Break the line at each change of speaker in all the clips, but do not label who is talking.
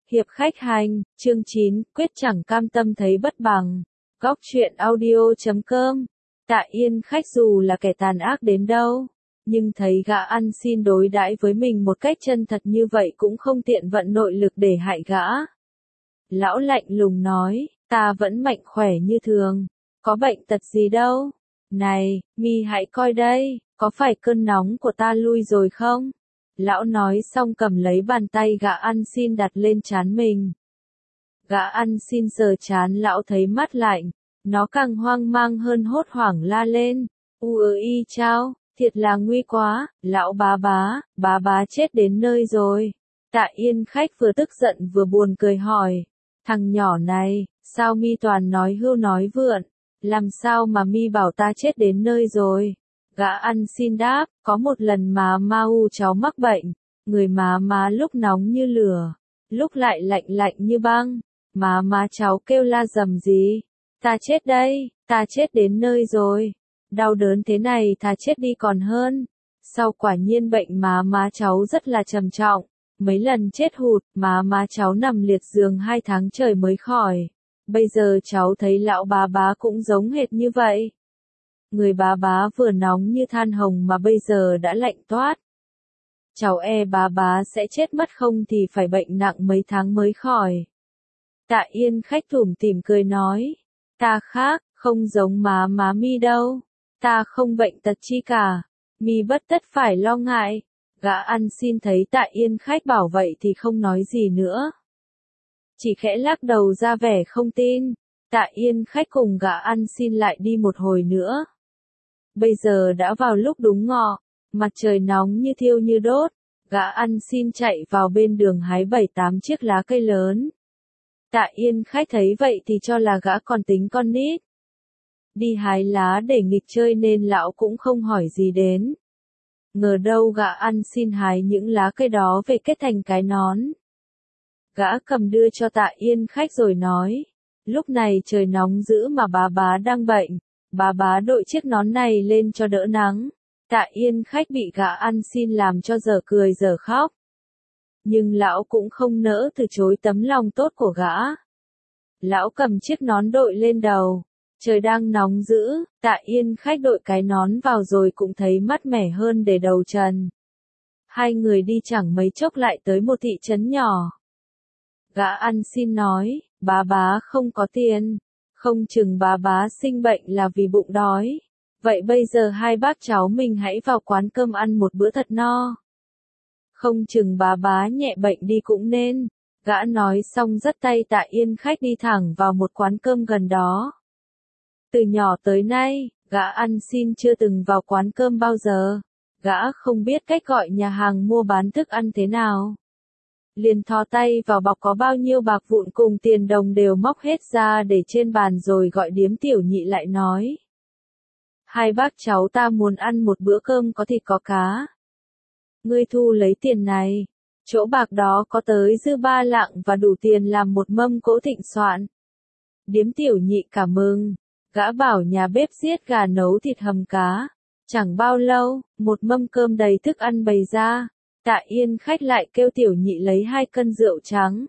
Hiệp khách hành, chương 9, quyết chẳng cam tâm thấy bất bằng. Góc truyện audio.com. Tạ Yên khách dù là kẻ tàn ác đến đâu, nhưng thấy gã ăn xin đối đãi với mình một cách chân thật như vậy cũng không tiện vận nội lực để hại gã. Lão lạnh lùng nói, ta vẫn mạnh khỏe như thường, có bệnh tật gì đâu. Này, mi hãy coi đây, có phải cơn nóng của ta lui rồi không? Lão nói xong cầm lấy bàn tay gã ăn xin đặt lên trán mình. Gã ăn xin sờ trán lão thấy mát lạnh, nó càng hoang mang hơn hốt hoảng la lên. Y chao, thiệt là nguy quá, lão bá bá chết đến nơi rồi. Tạ Yên khách vừa tức giận vừa buồn cười hỏi, thằng nhỏ này, sao mi toàn nói hưu nói vượn, làm sao mà mi bảo ta chết đến nơi rồi? Gã ăn xin đáp, có một lần mà cháu mắc bệnh, người má lúc nóng như lửa, lúc lại lạnh lạnh như băng, má cháu kêu la dầm gì, ta chết đây, ta chết đến nơi rồi, đau đớn thế này thà chết đi còn hơn. Sau quả nhiên bệnh má cháu rất là trầm trọng, mấy lần chết hụt, má cháu nằm liệt giường 2 tháng trời mới khỏi. Bây giờ cháu thấy lão bá cũng giống hệt như vậy. Người bá vừa nóng như than hồng mà bây giờ đã lạnh toát. Cháu bá sẽ chết mất không thì phải bệnh nặng mấy tháng mới khỏi. Tạ Yên khách tủm tỉm cười nói, ta khác, không giống má mi đâu, ta không bệnh tật chi cả, mi bất tất phải lo ngại. Gã ăn xin thấy Tạ Yên khách bảo vậy thì không nói gì nữa, chỉ khẽ lắc đầu ra vẻ không tin. Tạ Yên khách cùng gã ăn xin lại đi một hồi nữa. Bây giờ đã vào lúc đúng ngọ, mặt trời nóng như thiêu như đốt, gã ăn xin chạy vào bên đường hái 7-8 chiếc lá cây lớn. Tạ Yên khách thấy vậy thì cho là gã còn tính con nít. Đi hái lá để nghịch chơi nên lão cũng không hỏi gì đến. Ngờ đâu gã ăn xin hái những lá cây đó về kết thành cái nón. Gã cầm đưa cho Tạ Yên khách rồi nói, lúc này trời nóng dữ mà bá đang bệnh, bá đội chiếc nón này lên cho đỡ nắng. Tạ Yên khách bị gã ăn xin làm cho dở cười dở khóc. Nhưng lão cũng không nỡ từ chối tấm lòng tốt của gã. Lão cầm chiếc nón đội lên đầu. Trời đang nóng dữ, Tạ Yên khách đội cái nón vào rồi cũng thấy mát mẻ hơn để đầu trần. Hai người đi chẳng mấy chốc lại tới một thị trấn nhỏ. Gã ăn xin nói, bá không có tiền, không chừng bá sinh bệnh là vì bụng đói. Vậy bây giờ hai bác cháu mình hãy vào quán cơm ăn một bữa thật no. Không chừng bá nhẹ bệnh đi cũng nên. Gã nói xong dắt tay Tạ Yên khách đi thẳng vào một quán cơm gần đó. Từ nhỏ tới nay, gã ăn xin chưa từng vào quán cơm bao giờ. Gã không biết cách gọi nhà hàng mua bán thức ăn thế nào. Liền thò tay vào bọc có bao nhiêu bạc vụn cùng tiền đồng đều móc hết ra để trên bàn rồi gọi điếm tiểu nhị lại nói. Hai bác cháu ta muốn ăn một bữa cơm có thịt có cá. Ngươi thu lấy tiền này. Chỗ bạc đó có tới dư 3 lạng và đủ tiền làm một mâm cỗ thịnh soạn. Điếm tiểu nhị cảm ơn. Gã bảo nhà bếp giết gà nấu thịt hầm cá. Chẳng bao lâu, một mâm cơm đầy thức ăn bày ra. Tạ Yên khách lại kêu tiểu nhị lấy 2 cân rượu trắng.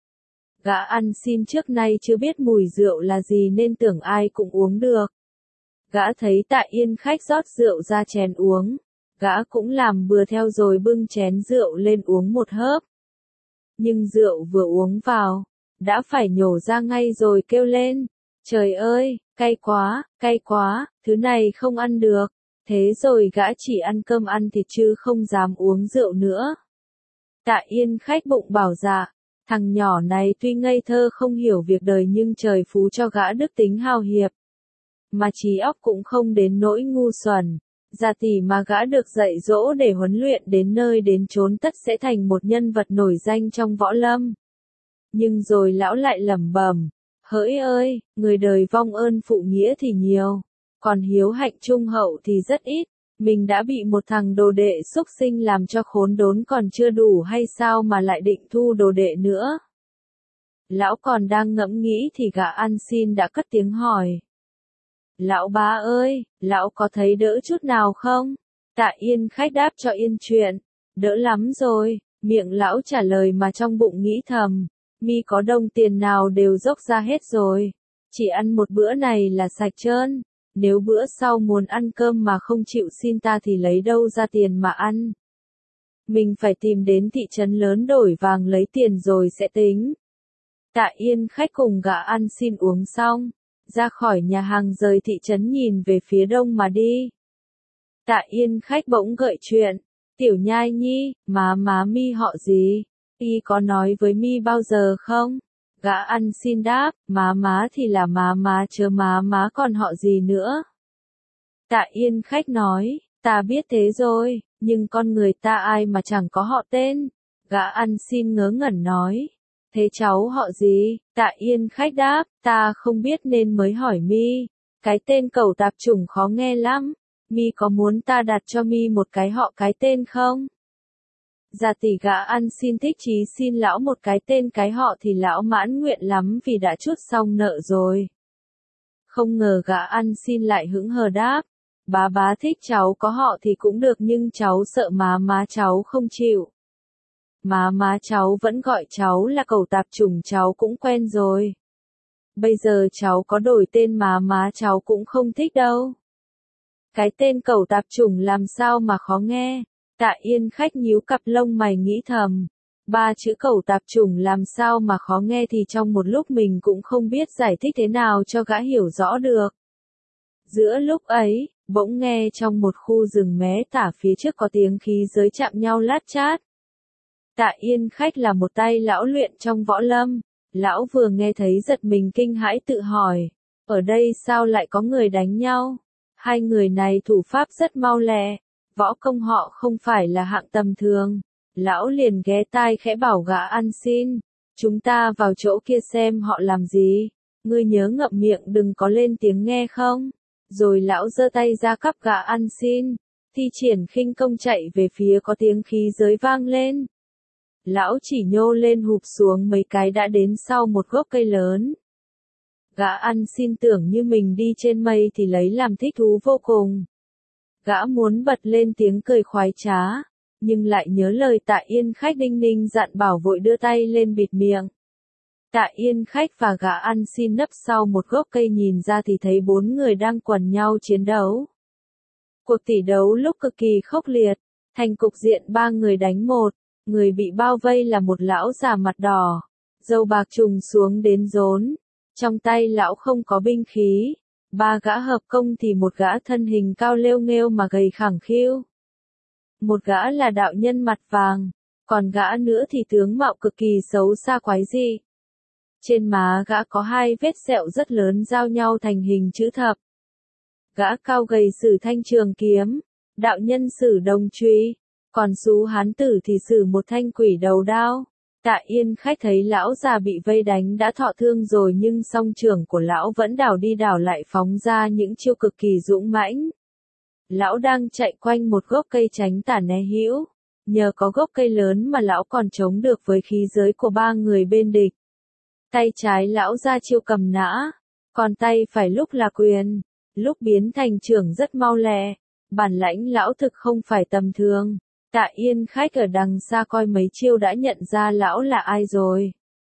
Gã ăn xin trước nay chưa biết mùi rượu là gì nên tưởng ai cũng uống được. Gã thấy Tạ Yên khách rót rượu ra chén uống. Gã cũng làm bừa theo rồi bưng chén rượu lên uống một hớp. Nhưng rượu vừa uống vào, đã phải nhổ ra ngay rồi kêu lên. Trời ơi, cay quá, thứ này không ăn được. Thế rồi gã chỉ ăn cơm ăn thịt chứ không dám uống rượu nữa. Tạ Yên khách bụng bảo dạ, thằng nhỏ này tuy ngây thơ không hiểu việc đời nhưng trời phú cho gã đức tính hào hiệp. Mà trí óc cũng không đến nỗi ngu xuẩn. Giả tỷ mà gã được dạy dỗ để huấn luyện đến nơi đến chốn tất sẽ thành một nhân vật nổi danh trong võ lâm. Nhưng rồi lão lại lẩm bẩm, hỡi ơi, người đời vong ơn phụ nghĩa thì nhiều, còn hiếu hạnh trung hậu thì rất ít. Mình đã bị một thằng đồ đệ xúc sinh làm cho khốn đốn còn chưa đủ hay sao mà lại định thu đồ đệ nữa. Lão còn đang ngẫm nghĩ thì gã ăn xin đã cất tiếng hỏi. Lão bá ơi, lão có thấy đỡ chút nào không? Tạ Yên khách đáp cho yên chuyện. Đỡ lắm rồi, miệng lão trả lời mà trong bụng nghĩ thầm. Mi có đồng tiền nào đều dốc ra hết rồi. Chỉ ăn một bữa này là sạch trơn. Nếu bữa sau muốn ăn cơm mà không chịu xin ta thì lấy đâu ra tiền mà ăn. Mình phải tìm đến thị trấn lớn đổi vàng lấy tiền rồi sẽ tính. Tạ Yên khách cùng gã ăn xin uống xong, ra khỏi nhà hàng rời thị trấn nhìn về phía đông mà đi. Tạ Yên khách bỗng gợi chuyện, Tiểu Nhai Nhi, má mi họ gì? Y có nói với mi bao giờ không? Gã ăn xin đáp, má thì là má chớ má còn họ gì nữa? Tạ Yên khách nói, ta biết thế rồi, nhưng con người ta ai mà chẳng có họ tên? Gã ăn xin ngớ ngẩn nói, thế cháu họ gì? Tạ Yên khách đáp, ta không biết nên mới hỏi mi, cái tên cẩu tạp chủng khó nghe lắm, mi có muốn ta đặt cho mi một cái họ cái tên không? Dạ tỷ gã ăn xin thích chí xin lão một cái tên cái họ thì lão mãn nguyện lắm vì đã trút xong nợ rồi. Không ngờ gã ăn xin lại hững hờ đáp, bá thích cháu có họ thì cũng được nhưng cháu sợ má cháu không chịu. Má cháu vẫn gọi cháu là cẩu tạp chủng cháu cũng quen rồi. Bây giờ cháu có đổi tên má cháu cũng không thích đâu. Cái tên cẩu tạp chủng làm sao mà khó nghe? Tạ Yên khách nhíu cặp lông mày nghĩ thầm. Ba chữ cẩu tạp chủng làm sao mà khó nghe thì trong một lúc mình cũng không biết giải thích thế nào cho gã hiểu rõ được. Giữa lúc ấy, bỗng nghe trong một khu rừng mé tả phía trước có tiếng khí giới chạm nhau lát chát. Tạ Yên khách là một tay lão luyện trong võ lâm. Lão vừa nghe thấy giật mình kinh hãi tự hỏi, ở đây sao lại có người đánh nhau? Hai người này thủ pháp rất mau lẹ, võ công họ không phải là hạng tầm thường. Lão liền ghé tai khẽ bảo gã ăn xin, chúng ta vào chỗ kia xem họ làm gì, ngươi nhớ ngậm miệng đừng có lên tiếng nghe không? Rồi lão giơ tay ra cắp gã ăn xin, thi triển khinh công chạy về phía có tiếng khí giới vang lên. Lão chỉ nhô lên hụp xuống mấy cái đã đến sau một gốc cây lớn. Gã ăn xin tưởng như mình đi trên mây thì lấy làm thích thú vô cùng. Gã muốn bật lên tiếng cười khoái trá, nhưng lại nhớ lời Tạ Yên khách đinh ninh dặn bảo vội đưa tay lên bịt miệng. Tạ Yên khách và gã ăn xin nấp sau một gốc cây nhìn ra thì thấy 4 người đang quần nhau chiến đấu. Cuộc tỷ đấu lúc cực kỳ khốc liệt, thành cục diện 3 người đánh 1, người bị bao vây là một lão già mặt đỏ, râu bạc trùng xuống đến rốn, trong tay lão không có binh khí. 3 gã hợp công thì một gã thân hình cao lêu nghêu mà gầy khẳng khiu. Một gã là đạo nhân mặt vàng, còn gã nữa thì tướng mạo cực kỳ xấu xa quái dị. Trên má gã có 2 vết sẹo rất lớn giao nhau thành hình chữ thập. Gã cao gầy sử thanh trường kiếm, đạo nhân sử đồng truy, còn xú hán tử thì sử một thanh quỷ đầu đao. Tạ Yên khách thấy lão già bị vây đánh đã thọ thương rồi nhưng song trường của lão vẫn đảo đi đảo lại phóng ra những chiêu cực kỳ dũng mãnh. Lão đang chạy quanh một gốc cây tránh tả né hữu, nhờ có gốc cây lớn mà lão còn chống được với khí giới của 3 người bên địch. Tay trái lão ra chiêu cầm nã, còn tay phải lúc là quyền, lúc biến thành trưởng rất mau lẹ, bản lãnh lão thực không phải tầm thường. Tạ Yên khách ở đằng xa coi mấy chiêu đã nhận ra lão là ai rồi.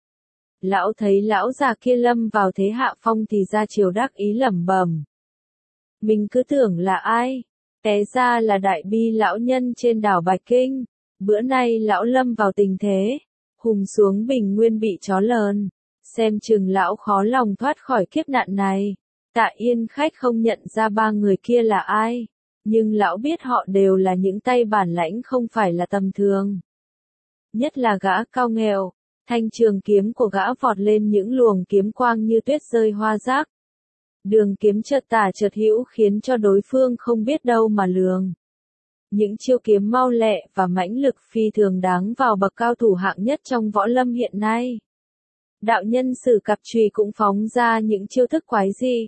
Lão thấy lão già kia lâm vào thế hạ phong thì ra chiều đắc ý lẩm bẩm. Mình cứ tưởng là ai, té ra là đại bi lão nhân trên đảo Bạch Kinh. Bữa nay lão lâm vào tình thế, hùng xuống bình nguyên bị chó lờn, xem chừng lão khó lòng thoát khỏi kiếp nạn này. Tạ Yên khách không nhận ra 3 người kia là ai. Nhưng lão biết họ đều là những tay bản lãnh không phải là tầm thường. Nhất là gã cao nghèo, thanh trường kiếm của gã vọt lên những luồng kiếm quang như tuyết rơi hoa rác. Đường kiếm chợt tả chợt hữu khiến cho đối phương không biết đâu mà lường. Những chiêu kiếm mau lẹ và mãnh lực phi thường đáng vào bậc cao thủ hạng nhất trong võ lâm hiện nay. Đạo nhân sử cặp chùy cũng phóng ra những chiêu thức quái dị.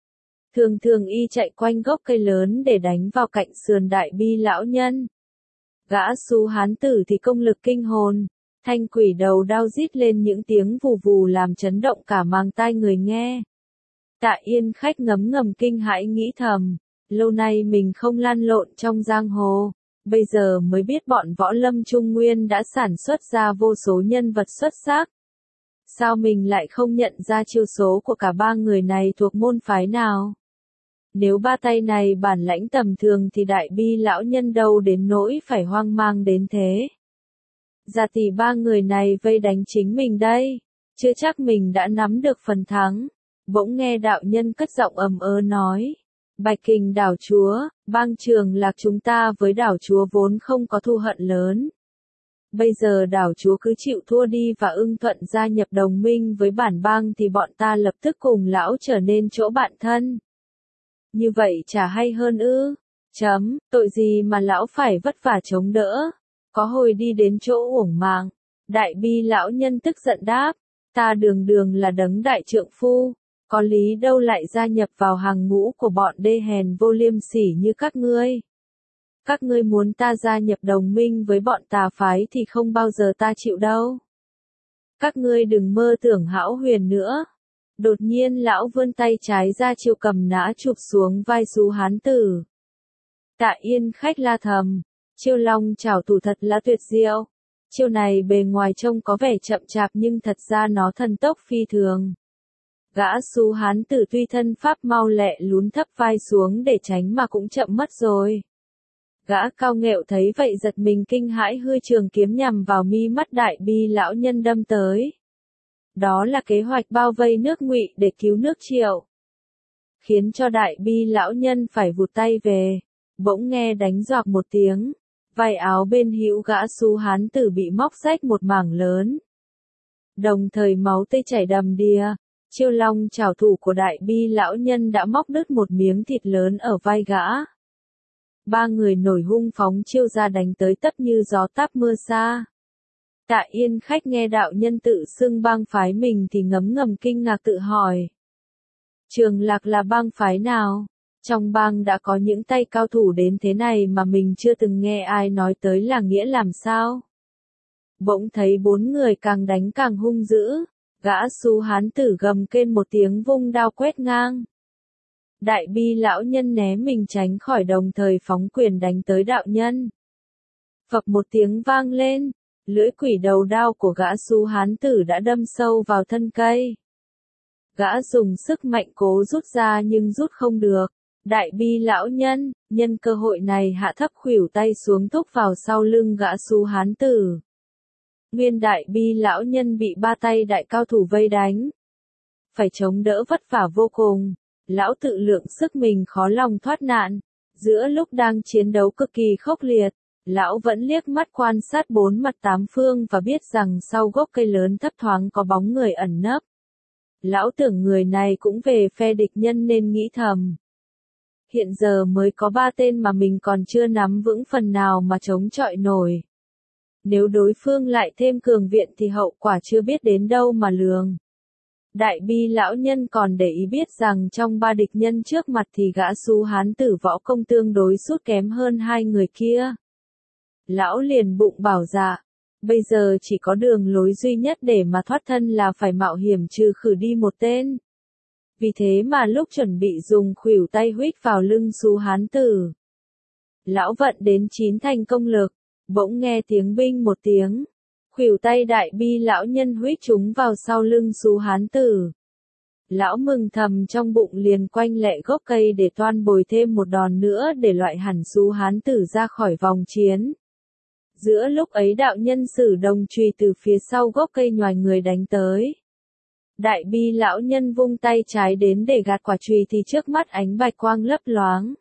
Thường y chạy quanh gốc cây lớn để đánh vào cạnh sườn đại bi lão nhân. Gã xú hán tử thì công lực kinh hồn, thanh quỷ đầu đao rít lên những tiếng vù vù làm chấn động cả màng tai người nghe. Tạ Yên khách ngấm ngầm kinh hãi nghĩ thầm, lâu nay mình không lăn lộn trong giang hồ, bây giờ mới biết bọn võ lâm Trung Nguyên đã sản xuất ra vô số nhân vật xuất sắc. Sao mình lại không nhận ra chiêu số của cả ba người này thuộc môn phái nào? Nếu ba tay này bản lãnh tầm thường thì Đại Bi lão nhân đâu đến nỗi phải hoang mang đến thế. Giả tỷ ba người này vây đánh chính mình đây, chưa chắc mình đã nắm được phần thắng. Bỗng nghe đạo nhân cất giọng ầm ớ nói. Bạch Kình đảo chúa, bang Trường Lạc chúng ta với đảo chúa vốn không có thù hận lớn. Bây giờ đảo chúa cứ chịu thua đi và ưng thuận gia nhập đồng minh với bản bang thì bọn ta lập tức cùng lão trở nên chỗ bạn thân. Như vậy chả hay hơn ư? Tội gì mà lão phải vất vả chống đỡ? Có hồi đi đến chỗ uổng mạng. Đại Bi lão nhân tức giận đáp. Ta đường đường là đấng đại trượng phu. Có lý đâu lại gia nhập vào hàng ngũ của bọn đê hèn vô liêm sỉ như các ngươi. Các ngươi muốn ta gia nhập đồng minh với bọn tà phái thì không bao giờ ta chịu đâu. Các ngươi đừng mơ tưởng hão huyền nữa. Đột nhiên lão vươn tay trái ra chiêu cầm nã chụp xuống vai Xú Hán Tử. Tạ Yên khách la thầm, chiêu long chảo thủ thật là tuyệt diệu. Chiêu này bề ngoài trông có vẻ chậm chạp nhưng thật ra nó thần tốc phi thường. Gã Xú Hán Tử tuy thân pháp mau lẹ lún thấp vai xuống để tránh mà cũng chậm mất rồi. Gã Cao Nghệu thấy vậy giật mình kinh hãi hư trường kiếm nhằm vào mi mắt Đại Bi lão nhân đâm tới. Đó là kế hoạch bao vây nước Ngụy để cứu nước Triệu. Khiến cho Đại Bi lão nhân phải vụt tay về. Bỗng nghe đánh giọt một tiếng. Vai áo bên hữu gã Xú Hán Tử bị móc rách một mảng lớn. Đồng thời máu tươi chảy đầm đìa. Chiêu long chảo thủ của Đại Bi lão nhân đã móc đứt một miếng thịt lớn ở vai gã. Ba người nổi hung phóng chiêu ra đánh tới tấp như gió táp mưa xa. Tạ Yên khách nghe đạo nhân tự xưng bang phái mình thì ngấm ngầm kinh ngạc tự hỏi. Trường Lạc là bang phái nào? Trong bang đã có những tay cao thủ đến thế này mà mình chưa từng nghe ai nói tới là nghĩa làm sao? Bỗng thấy bốn người càng đánh càng hung dữ. Gã Xú Hán Tử gầm kên một tiếng vung đao quét ngang. Đại Bi lão nhân né mình tránh khỏi đồng thời phóng quyền đánh tới đạo nhân. Phập một tiếng vang lên, lưỡi quỷ đầu đao của gã Xú Hán Tử đã đâm sâu vào thân cây. Gã dùng sức mạnh cố rút ra nhưng rút không được. Đại Bi lão nhân, nhân cơ hội này hạ thấp khuỷu tay xuống thúc vào sau lưng gã Xú Hán Tử. Nguyên Đại Bi lão nhân bị ba tay đại cao thủ vây đánh. Phải chống đỡ vất vả vô cùng. Lão tự lượng sức mình khó lòng thoát nạn. Giữa lúc đang chiến đấu cực kỳ khốc liệt, lão vẫn liếc mắt quan sát bốn mặt tám phương và biết rằng sau gốc cây lớn thấp thoáng có bóng người ẩn nấp. Lão tưởng người này cũng về phe địch nhân nên nghĩ thầm. Hiện giờ mới có ba tên mà mình còn chưa nắm vững phần nào mà chống chọi nổi. Nếu đối phương lại thêm cường viện thì hậu quả chưa biết đến đâu mà lường. Đại Bi lão nhân còn để ý biết rằng trong ba địch nhân trước mặt thì gã Xú Hán Tử võ công tương đối sút kém hơn hai người kia. Lão liền bụng bảo dạ, bây giờ chỉ có đường lối duy nhất để mà thoát thân là phải mạo hiểm trừ khử đi một tên. Vì thế mà lúc chuẩn bị dùng khuỷu tay huých vào lưng Xú Hán Tử, lão vận đến 9 thành công lực, bỗng nghe tiếng binh một tiếng. Khuỷu tay Đại Bi lão nhân huých chúng vào sau lưng Xú Hán Tử. Lão mừng thầm trong bụng liền quanh lẹ gốc cây để toan bồi thêm một đòn nữa để loại hẳn Xú Hán Tử ra khỏi vòng chiến. Giữa lúc ấy đạo nhân sử đồng chùy từ phía sau gốc cây nhoài người đánh tới. Đại Bi lão nhân vung tay trái đến để gạt quả chùy thì trước mắt ánh bạch quang lấp loáng.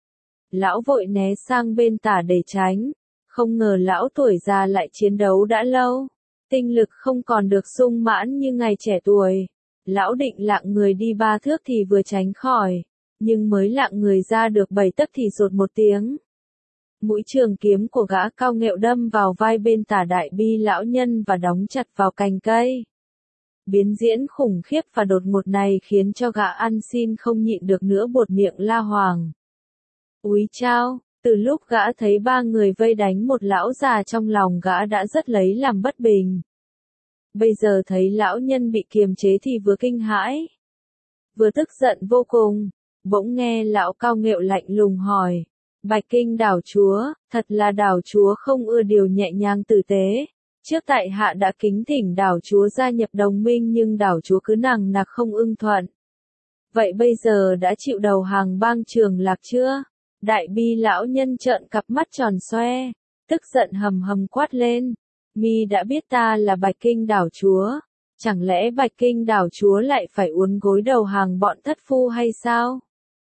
Lão vội né sang bên tả để tránh. Không ngờ lão tuổi già lại chiến đấu đã lâu. Tinh lực không còn được sung mãn như ngày trẻ tuổi. Lão định lạng người đi 3 thước thì vừa tránh khỏi. Nhưng mới lạng người ra được 7 tấc thì rột một tiếng. Mũi trường kiếm của gã Cao Nghệu đâm vào vai bên tả Đại Bi lão nhân và đóng chặt vào cành cây. Biến diễn khủng khiếp và đột ngột này khiến cho gã ăn xin không nhịn được nữa buột miệng la hoàng. Úi chao! Từ lúc gã thấy ba người vây đánh một lão già trong lòng gã đã rất lấy làm bất bình. Bây giờ thấy lão nhân bị kiềm chế thì vừa kinh hãi, vừa tức giận vô cùng. Bỗng nghe lão Cao Nghệu lạnh lùng hỏi. Bạch Kinh đảo chúa, thật là đảo chúa không ưa điều nhẹ nhàng tử tế. Trước tại hạ đã kính thỉnh đảo chúa gia nhập đồng minh nhưng đảo chúa cứ nằng nặc không ưng thuận. Vậy bây giờ đã chịu đầu hàng bang Trường Lạc chưa? Đại bi lão nhân trợn cặp mắt tròn xoe, tức giận hầm hầm quát lên. Mi đã biết ta là Bạch Kinh đảo chúa, chẳng lẽ Bạch Kinh đảo chúa lại phải uốn gối đầu hàng bọn thất phu hay sao?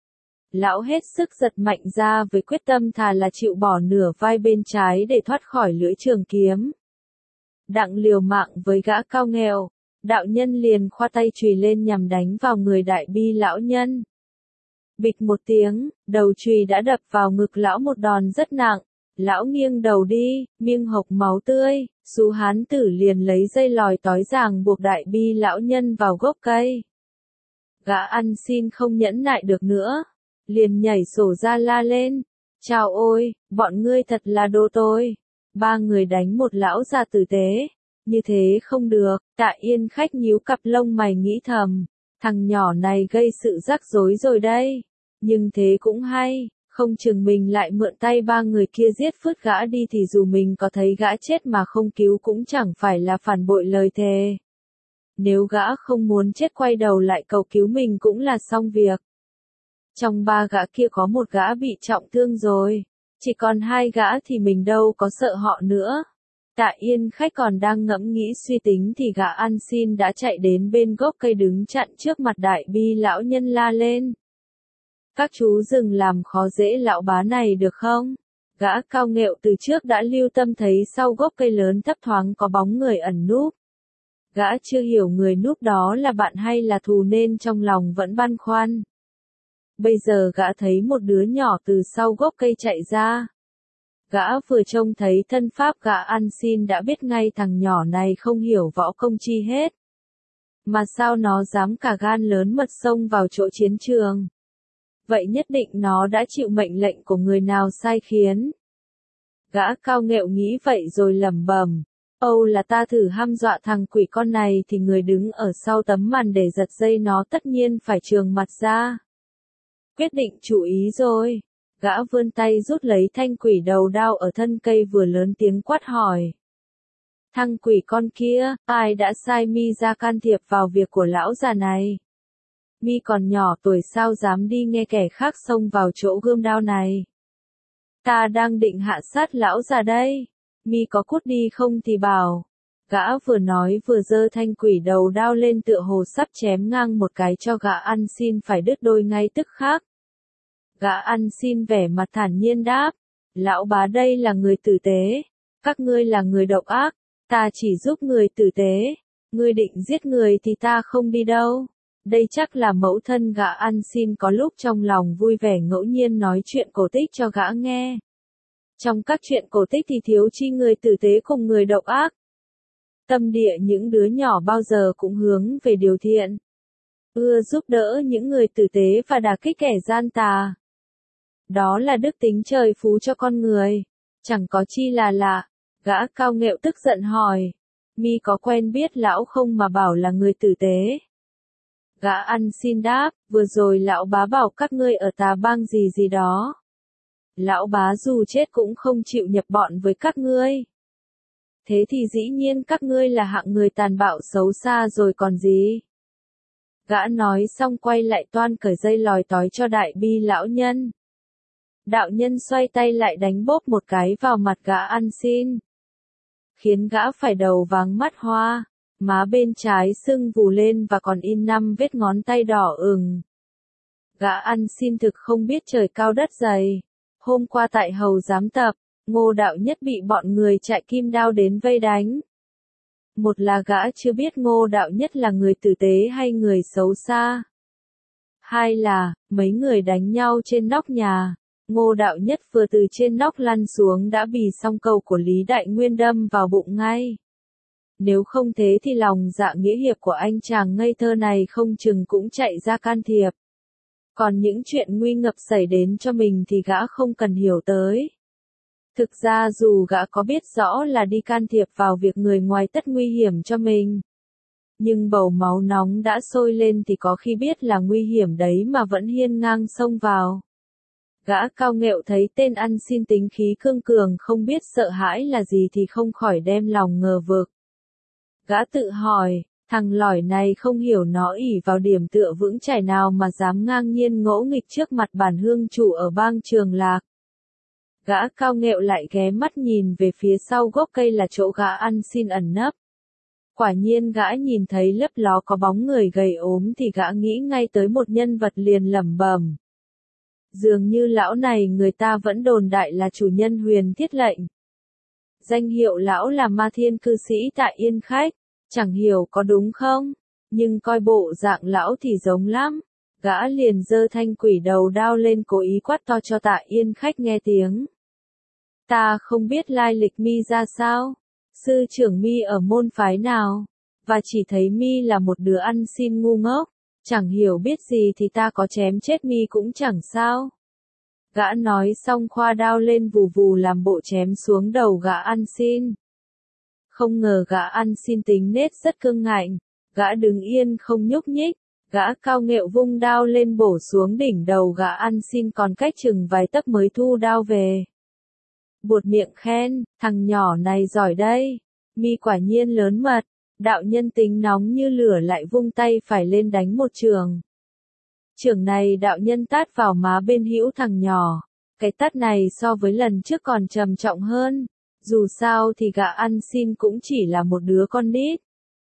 Lão hết sức giật mạnh ra với quyết tâm thà là chịu bỏ nửa vai bên trái để thoát khỏi lưỡi trường kiếm. Đặng liều mạng với gã cao nghèo, đạo nhân liền khoa tay chùy lên nhằm đánh vào người đại bi lão nhân. Bịch một tiếng, đầu chùy đã đập vào ngực lão một đòn rất nặng, lão nghiêng đầu đi, miệng hộc máu tươi, Sú hán tử liền lấy dây lòi tói ràng buộc đại bi lão nhân vào gốc cây. Gã ăn xin không nhẫn nại được nữa, liền nhảy sổ ra la lên. Chào ôi, bọn ngươi thật là đồ tôi. Ba người đánh một lão già tử tế. Như thế không được, Tạ Yên Khách nhíu cặp lông mày nghĩ thầm. Thằng nhỏ này gây sự rắc rối rồi đây. Nhưng thế cũng hay, không chừng mình lại mượn tay ba người kia giết phứt gã đi thì dù mình có thấy gã chết mà không cứu cũng chẳng phải là phản bội lời thề. Nếu gã không muốn chết quay đầu lại cầu cứu mình cũng là xong việc. Trong ba gã kia có một gã bị trọng thương rồi, chỉ còn hai gã thì mình đâu có sợ họ nữa. Tạ Yên Khách còn đang ngẫm nghĩ suy tính thì gã ăn xin đã chạy đến bên gốc cây đứng chặn trước mặt đại bi lão nhân la lên. Các chú dừng làm khó dễ lão bá này được không? Gã cao nghệu từ trước đã lưu tâm thấy sau gốc cây lớn thấp thoáng có bóng người ẩn núp. Gã chưa hiểu người núp đó là bạn hay là thù nên trong lòng vẫn băn khoăn. Bây giờ gã thấy một đứa nhỏ từ sau gốc cây chạy ra. Gã vừa trông thấy thân pháp gã ăn xin đã biết ngay thằng nhỏ này không hiểu võ công chi hết. Mà sao nó dám cả gan lớn mật xông vào chỗ chiến trường? Vậy nhất định nó đã chịu mệnh lệnh của người nào sai khiến. Gã cao nghệu nghĩ vậy rồi lẩm bẩm. Âu là ta thử hăm dọa thằng quỷ con này thì người đứng ở sau tấm màn để giật dây nó tất nhiên phải trường mặt ra. Quyết định chú ý rồi. Gã vươn tay rút lấy thanh quỷ đầu đao ở thân cây vừa lớn tiếng quát hỏi. Thằng quỷ con kia, ai đã sai mi ra can thiệp vào việc của lão già này? Mi còn nhỏ tuổi sao dám đi nghe kẻ khác xông vào chỗ gươm đao này? Ta đang định hạ sát lão già đây. Mi có cút đi không thì bảo. Gã vừa nói vừa giơ thanh quỷ đầu đao lên tựa hồ sắp chém ngang một cái cho gã ăn xin phải đứt đôi ngay tức khắc. Gã ăn xin vẻ mặt thản nhiên đáp. Lão bá đây là người tử tế. Các ngươi là người độc ác. Ta chỉ giúp người tử tế. Ngươi định giết người thì ta không đi đâu. Đây chắc là mẫu thân gã ăn xin có lúc trong lòng vui vẻ ngẫu nhiên nói chuyện cổ tích cho gã nghe. Trong các chuyện cổ tích thì thiếu chi người tử tế cùng người độc ác. Tâm địa những đứa nhỏ bao giờ cũng hướng về điều thiện. Ưa giúp đỡ những người tử tế và đả kích kẻ gian tà. Đó là đức tính trời phú cho con người. Chẳng có chi là lạ. Gã cao nghệu tức giận hỏi. Mi có quen biết lão không mà bảo là người tử tế? Gã ăn xin đáp, vừa rồi lão bá bảo các ngươi ở tà bang gì gì đó. Lão bá dù chết cũng không chịu nhập bọn với các ngươi. Thế thì dĩ nhiên các ngươi là hạng người tàn bạo xấu xa rồi còn gì. Gã nói xong quay lại toan cởi dây lòi tói cho đại bi lão nhân. Đạo nhân xoay tay lại đánh bốp một cái vào mặt gã ăn xin. Khiến gã phải đầu váng mắt hoa. Má bên trái sưng vù lên và còn in 5 vết ngón tay đỏ ửng. Gã ăn xin thực không biết trời cao đất dày. Hôm qua tại hầu giám tập, Ngô Đạo Nhất bị bọn người chạy kim đao đến vây đánh. Một là gã chưa biết Ngô Đạo Nhất là người tử tế hay người xấu xa. Hai là, mấy người đánh nhau trên nóc nhà. Ngô Đạo Nhất vừa từ trên nóc lăn xuống đã bị song câu của Lý Đại Nguyên đâm vào bụng ngay. Nếu không thế thì lòng dạ nghĩa hiệp của anh chàng ngây thơ này không chừng cũng chạy ra can thiệp. Còn những chuyện nguy ngập xảy đến cho mình thì gã không cần hiểu tới. Thực ra dù gã có biết rõ là đi can thiệp vào việc người ngoài tất nguy hiểm cho mình. Nhưng bầu máu nóng đã sôi lên thì có khi biết là nguy hiểm đấy mà vẫn hiên ngang xông vào. Gã cao nghẹo thấy tên ăn xin tính khí cương cường không biết sợ hãi là gì thì không khỏi đem lòng ngờ vực. Gã tự hỏi, thằng lỏi này không hiểu nó ỷ vào điểm tựa vững chãi nào mà dám ngang nhiên ngỗ nghịch trước mặt bản hương chủ ở bang Trường Lạc. Gã cao nghẹo lại ghé mắt nhìn về phía sau gốc cây là chỗ gã ăn xin ẩn nấp. Quả nhiên gã nhìn thấy lấp ló có bóng người gầy ốm thì gã nghĩ ngay tới một nhân vật liền lẩm bẩm. Dường như lão này người ta vẫn đồn đại là chủ nhân Huyền Thiết Lệnh. Danh hiệu lão là Ma Thiên cư sĩ tại Yên Khách, chẳng hiểu có đúng không, nhưng coi bộ dạng lão thì giống lắm. Gã liền giơ thanh quỷ đầu đao lên cố ý quát to cho Tạ Yên Khách nghe tiếng. Ta không biết lai lịch mi ra sao, sư trưởng mi ở môn phái nào, và chỉ thấy mi là một đứa ăn xin ngu ngốc, chẳng hiểu biết gì thì ta có chém chết mi cũng chẳng sao. Gã nói xong khoa đao lên vù vù làm bộ chém xuống đầu gã ăn xin. Không ngờ gã ăn xin tính nết rất cương ngạnh, gã đứng yên không nhúc nhích, gã cao nghẹo vung đao lên bổ xuống đỉnh đầu gã ăn xin còn cách chừng vài tấc mới thu đao về. Buột miệng khen, thằng nhỏ này giỏi đây, mi quả nhiên lớn mật. Đạo nhân tính nóng như lửa lại vung tay phải lên đánh một trường. Trường này đạo nhân tát vào má bên hữu thằng nhỏ, cái tát này so với lần trước còn trầm trọng hơn, dù sao thì gã ăn xin cũng chỉ là một đứa con nít.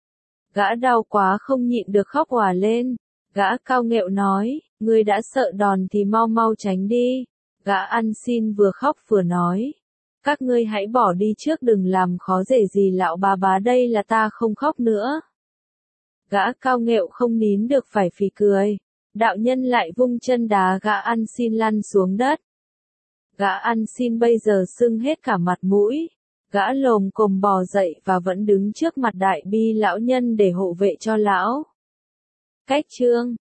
Gã đau quá không nhịn được khóc òa lên, gã cao nghẹo nói, ngươi đã sợ đòn thì mau mau tránh đi, gã ăn xin vừa khóc vừa nói. Các ngươi hãy bỏ đi trước đừng làm khó dễ gì lão bá bá đây là ta không khóc nữa. Gã cao nghẹo không nín được phải phì cười. Đạo nhân lại vung chân đá gã ăn xin lăn xuống đất. Gã ăn xin bây giờ sưng hết cả mặt mũi. Gã lồm cồm bò dậy và vẫn đứng trước mặt đại bi lão nhân để hộ vệ cho lão. Cách chương